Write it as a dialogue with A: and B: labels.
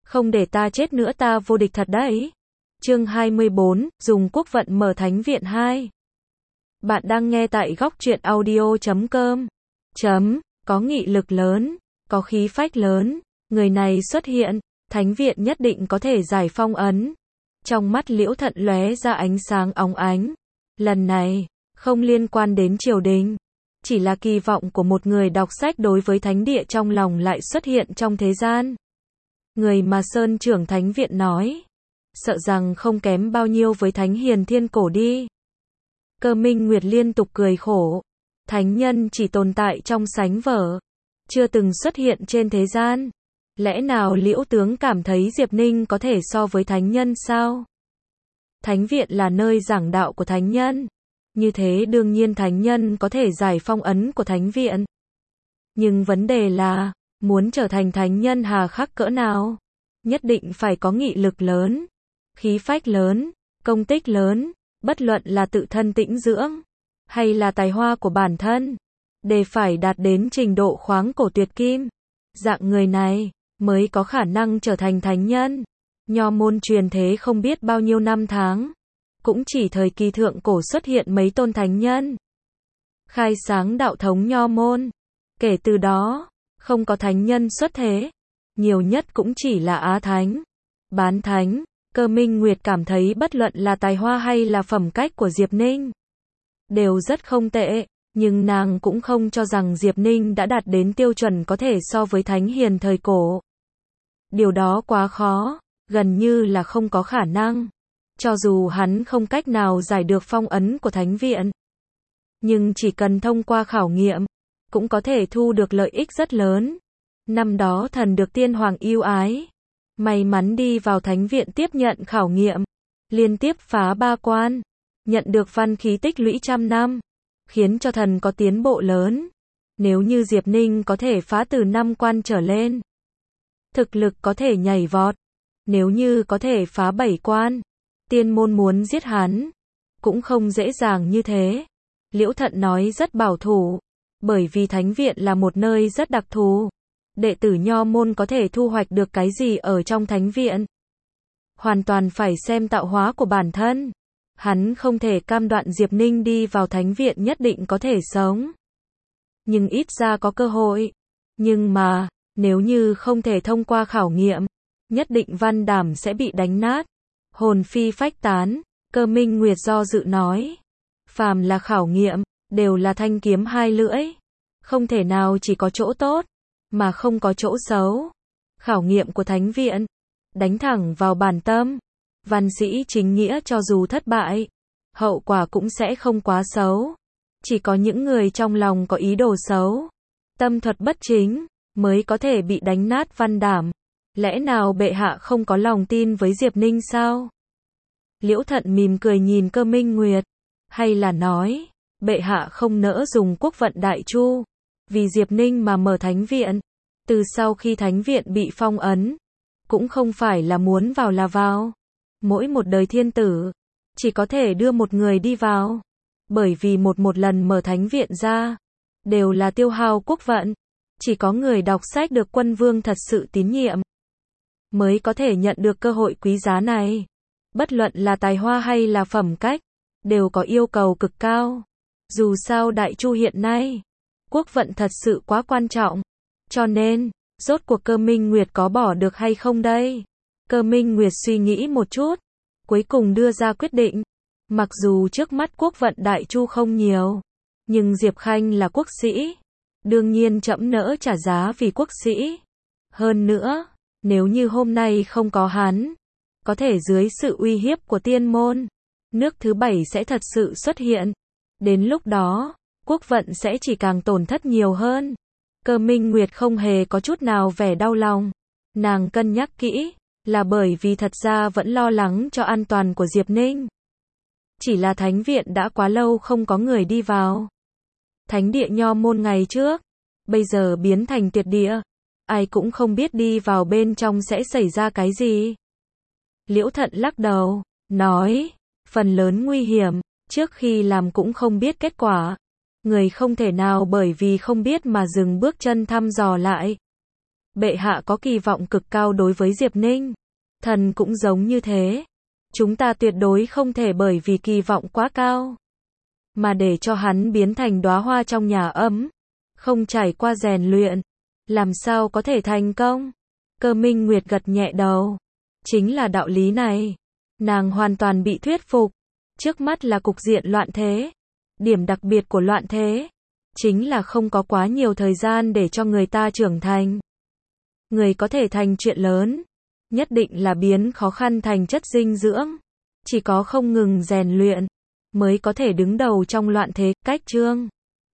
A: Không để ta chết nữa ta vô địch thật đấy. Chương 24, dùng quốc vận mở thánh viện 2. Bạn đang nghe tại góc truyện audio.com. Có nghị lực lớn, có khí phách lớn, người này xuất hiện, thánh viện nhất định có thể giải phong ấn. Trong mắt Liễu Thận lóe ra ánh sáng óng ánh. Lần này, không liên quan đến triều đình, chỉ là kỳ vọng của một người đọc sách đối với thánh địa trong lòng lại xuất hiện trong thế gian. Người mà Sơn trưởng thánh viện nói, sợ rằng không kém bao nhiêu với thánh hiền thiên cổ đi. Cơ Minh Nguyệt liên tục cười khổ. Thánh nhân chỉ tồn tại trong sánh vở, chưa từng xuất hiện trên thế gian. Lẽ nào Liễu tướng cảm thấy Diệp Ninh có thể so với thánh nhân sao? Thánh viện là nơi giảng đạo của thánh nhân. Như thế đương nhiên thánh nhân có thể giải phong ấn của thánh viện. Nhưng vấn đề là, muốn trở thành thánh nhân hà khắc cỡ nào? Nhất định phải có nghị lực lớn, khí phách lớn, công tích lớn, bất luận là tự thân tĩnh dưỡng, hay là tài hoa của bản thân, đều phải đạt đến trình độ khoáng cổ tuyệt kim. Dạng người này, mới có khả năng trở thành thánh nhân. Nho môn truyền thế không biết bao nhiêu năm tháng, cũng chỉ thời kỳ thượng cổ xuất hiện mấy tôn thánh nhân, khai sáng đạo thống nho môn. Kể từ đó, không có thánh nhân xuất thế, nhiều nhất cũng chỉ là á thánh, bán thánh. Cơ Minh Nguyệt cảm thấy bất luận là tài hoa hay là phẩm cách của Diệp Ninh đều rất không tệ, nhưng nàng cũng không cho rằng Diệp Ninh đã đạt đến tiêu chuẩn có thể so với thánh hiền thời cổ. Điều đó quá khó, gần như là không có khả năng. Cho dù hắn không cách nào giải được phong ấn của thánh viện, nhưng chỉ cần thông qua khảo nghiệm, cũng có thể thu được lợi ích rất lớn. Năm đó thần được tiên hoàng yêu ái, may mắn đi vào thánh viện tiếp nhận khảo nghiệm, liên tiếp phá 3 quan, nhận được văn khí tích lũy trăm năm, khiến cho thần có tiến bộ lớn. Nếu như Diệp Ninh có thể phá từ 5 quan trở lên, thực lực có thể nhảy vọt. Nếu như có thể phá 7 quan, tiên môn muốn giết hắn cũng không dễ dàng như thế. Liễu Thận nói rất bảo thủ, bởi vì thánh viện là một nơi rất đặc thù. Đệ tử nho môn có thể thu hoạch được cái gì ở trong thánh viện, hoàn toàn phải xem tạo hóa của bản thân. Hắn không thể cam đoan Diệp Ninh đi vào thánh viện nhất định có thể sống, nhưng ít ra có cơ hội. Nhưng mà, nếu như không thể thông qua khảo nghiệm, nhất định văn đảm sẽ bị đánh nát, hồn phi phách tán. Cơ Minh Nguyệt do dự nói, phàm là khảo nghiệm, đều là thanh kiếm hai lưỡi, không thể nào chỉ có chỗ tốt, mà không có chỗ xấu. Khảo nghiệm của thánh viện, đánh thẳng vào bản tâm. Văn sĩ chính nghĩa cho dù thất bại, hậu quả cũng sẽ không quá xấu. Chỉ có những người trong lòng có ý đồ xấu, tâm thuật bất chính, mới có thể bị đánh nát văn đảm. Lẽ nào bệ hạ không có lòng tin với Diệp Ninh sao? Liễu Thận mỉm cười nhìn Cơ Minh Nguyệt. Hay là nói, bệ hạ không nỡ dùng quốc vận đại chu, vì Diệp Ninh mà mở thánh viện. Từ sau khi thánh viện bị phong ấn, cũng không phải là muốn vào là vào. Mỗi một đời thiên tử, chỉ có thể đưa một người đi vào. Bởi vì một lần mở thánh viện ra, đều là tiêu hao quốc vận. Chỉ có người đọc sách được quân vương thật sự tín nhiệm, mới có thể nhận được cơ hội quý giá này. Bất luận là tài hoa hay là phẩm cách, đều có yêu cầu cực cao. Dù sao đại chu hiện nay, quốc vận thật sự quá quan trọng. Cho nên, rốt cuộc Cơ Minh Nguyệt có bỏ được hay không đây? Cơ Minh Nguyệt suy nghĩ một chút, cuối cùng đưa ra quyết định. Mặc dù trước mắt quốc vận đại chu không nhiều, nhưng Diệp Khanh là quốc sĩ, đương nhiên trẫm nỡ trả giá vì quốc sĩ. Hơn nữa, nếu như hôm nay không có hắn, có thể dưới sự uy hiếp của tiên môn, nước thứ 7 sẽ thật sự xuất hiện. Đến lúc đó, quốc vận sẽ chỉ càng tổn thất nhiều hơn. Cơ Minh Nguyệt không hề có chút nào vẻ đau lòng. Nàng cân nhắc kỹ, là bởi vì thật ra vẫn lo lắng cho an toàn của Diệp Ninh. Chỉ là thánh viện đã quá lâu không có người đi vào. Thánh địa nho môn ngày trước, bây giờ biến thành tuyệt địa. Ai cũng không biết đi vào bên trong sẽ xảy ra cái gì. Liễu Thận lắc đầu, nói, phần lớn nguy hiểm, trước khi làm cũng không biết kết quả. Người không thể nào bởi vì không biết mà dừng bước chân thăm dò lại. Bệ hạ có kỳ vọng cực cao đối với Diệp Ninh. Thần cũng giống như thế. Chúng ta tuyệt đối không thể bởi vì kỳ vọng quá cao mà để cho hắn biến thành đóa hoa trong nhà ấm, không trải qua rèn luyện, làm sao có thể thành công? Cơ Minh Nguyệt gật nhẹ đầu. Chính là đạo lý này. Nàng hoàn toàn bị thuyết phục. Trước mắt là cục diện loạn thế. Điểm đặc biệt của loạn thế chính là không có quá nhiều thời gian để cho người ta trưởng thành. Người có thể thành chuyện lớn, nhất định là biến khó khăn thành chất dinh dưỡng. Chỉ có không ngừng rèn luyện mới có thể đứng đầu trong loạn thế. Cách chương